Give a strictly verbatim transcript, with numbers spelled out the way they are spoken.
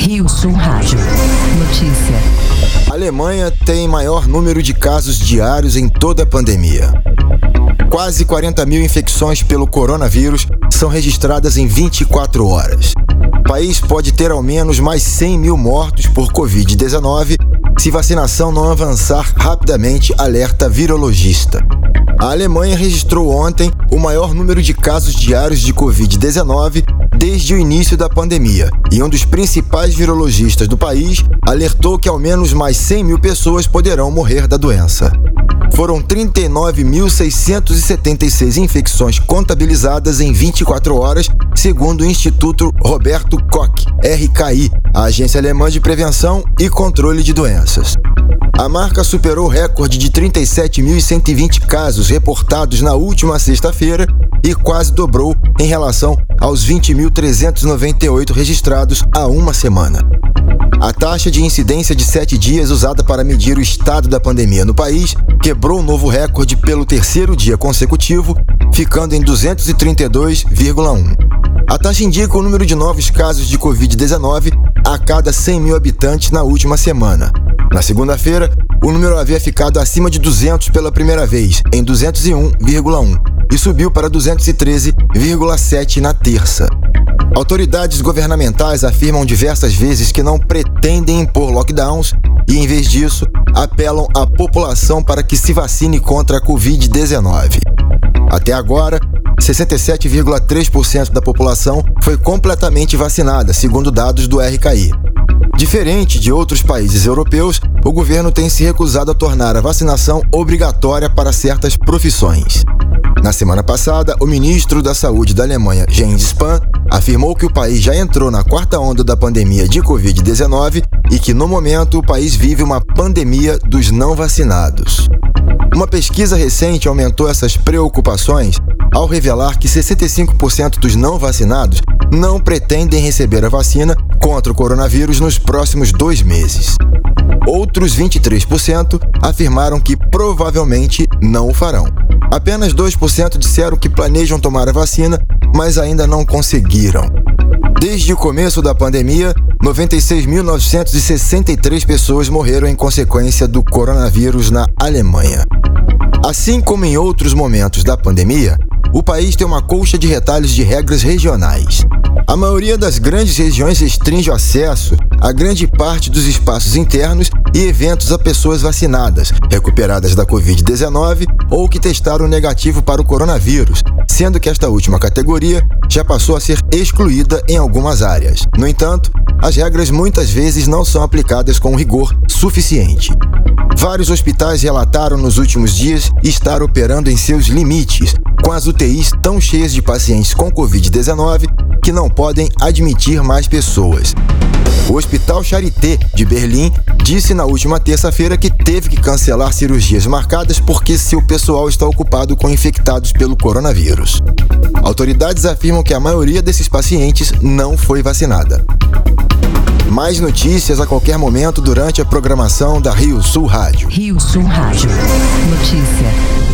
Rio Sul Rádio. Notícia. A Alemanha tem maior número de casos diários em toda a pandemia. Quase quarenta mil infecções pelo coronavírus são registradas em vinte e quatro horas. O país pode ter ao menos mais cem mil mortos por covid dezenove se vacinação não avançar rapidamente, alerta virologista. A Alemanha registrou ontem o maior número de casos diários de covid dezenove desde o início da pandemia, e um dos principais virologistas do país alertou que ao menos mais cem mil pessoas poderão morrer da doença. Foram trinta e nove mil seiscentos e setenta e seis infecções contabilizadas em vinte e quatro horas, segundo o Instituto Roberto Koch, R K I, a Agência Alemã de Prevenção e Controle de Doenças. A marca superou o recorde de trinta e sete mil cento e vinte casos reportados na última sexta-feira e quase dobrou em relação aos vinte mil trezentos e noventa e oito registrados há uma semana. A taxa de incidência de sete dias usada para medir o estado da pandemia no país quebrou um novo recorde pelo terceiro dia consecutivo, ficando em duzentos e trinta e dois vírgula um. A taxa indica o número de novos casos de covid dezenove a cada cem mil habitantes na última semana. Na segunda-feira, o número havia ficado acima de duzentos pela primeira vez, em duzentos e um vírgula um, e subiu para duzentos e treze vírgula sete na terça. Autoridades governamentais afirmam diversas vezes que não pretendem impor lockdowns e, em vez disso, apelam à população para que se vacine contra a covid dezenove. Até agora, sessenta e sete vírgula três por cento da população foi completamente vacinada, segundo dados do R K I. Diferente de outros países europeus, o governo tem se recusado a tornar a vacinação obrigatória para certas profissões. Na semana passada, o ministro da Saúde da Alemanha, Jens Spahn, afirmou que o país já entrou na quarta onda da pandemia de covid dezenove e que, no momento, o país vive uma pandemia dos não vacinados. Uma pesquisa recente aumentou essas preocupações ao revelar que sessenta e cinco por cento dos não vacinados não pretendem receber a vacina contra o coronavírus nos próximos dois meses. Outros vinte e três por cento afirmaram que provavelmente não o farão. Apenas dois por cento disseram que planejam tomar a vacina, mas ainda não conseguiram. Desde o começo da pandemia, noventa e seis mil novecentos e sessenta e três pessoas morreram em consequência do coronavírus na Alemanha. Assim como em outros momentos da pandemia, o país tem uma colcha de retalhos de regras regionais. A maioria das grandes regiões restringe o acesso a grande parte dos espaços internos e eventos a pessoas vacinadas, recuperadas da covid dezenove ou que testaram negativo para o coronavírus, sendo que esta última categoria já passou a ser excluída em algumas áreas. No entanto, as regras muitas vezes não são aplicadas com rigor suficiente. Vários hospitais relataram nos últimos dias estar operando em seus limites, com as U T Is tão cheias de pacientes com covid dezenove que não podem admitir mais pessoas. O Hospital Charité de Berlim disse na última terça-feira que teve que cancelar cirurgias marcadas porque seu pessoal está ocupado com infectados pelo coronavírus. Autoridades afirmam que a maioria desses pacientes não foi vacinada. Mais notícias a qualquer momento durante a programação da Rio Sul Rádio. Rio Sul Rádio. Notícia.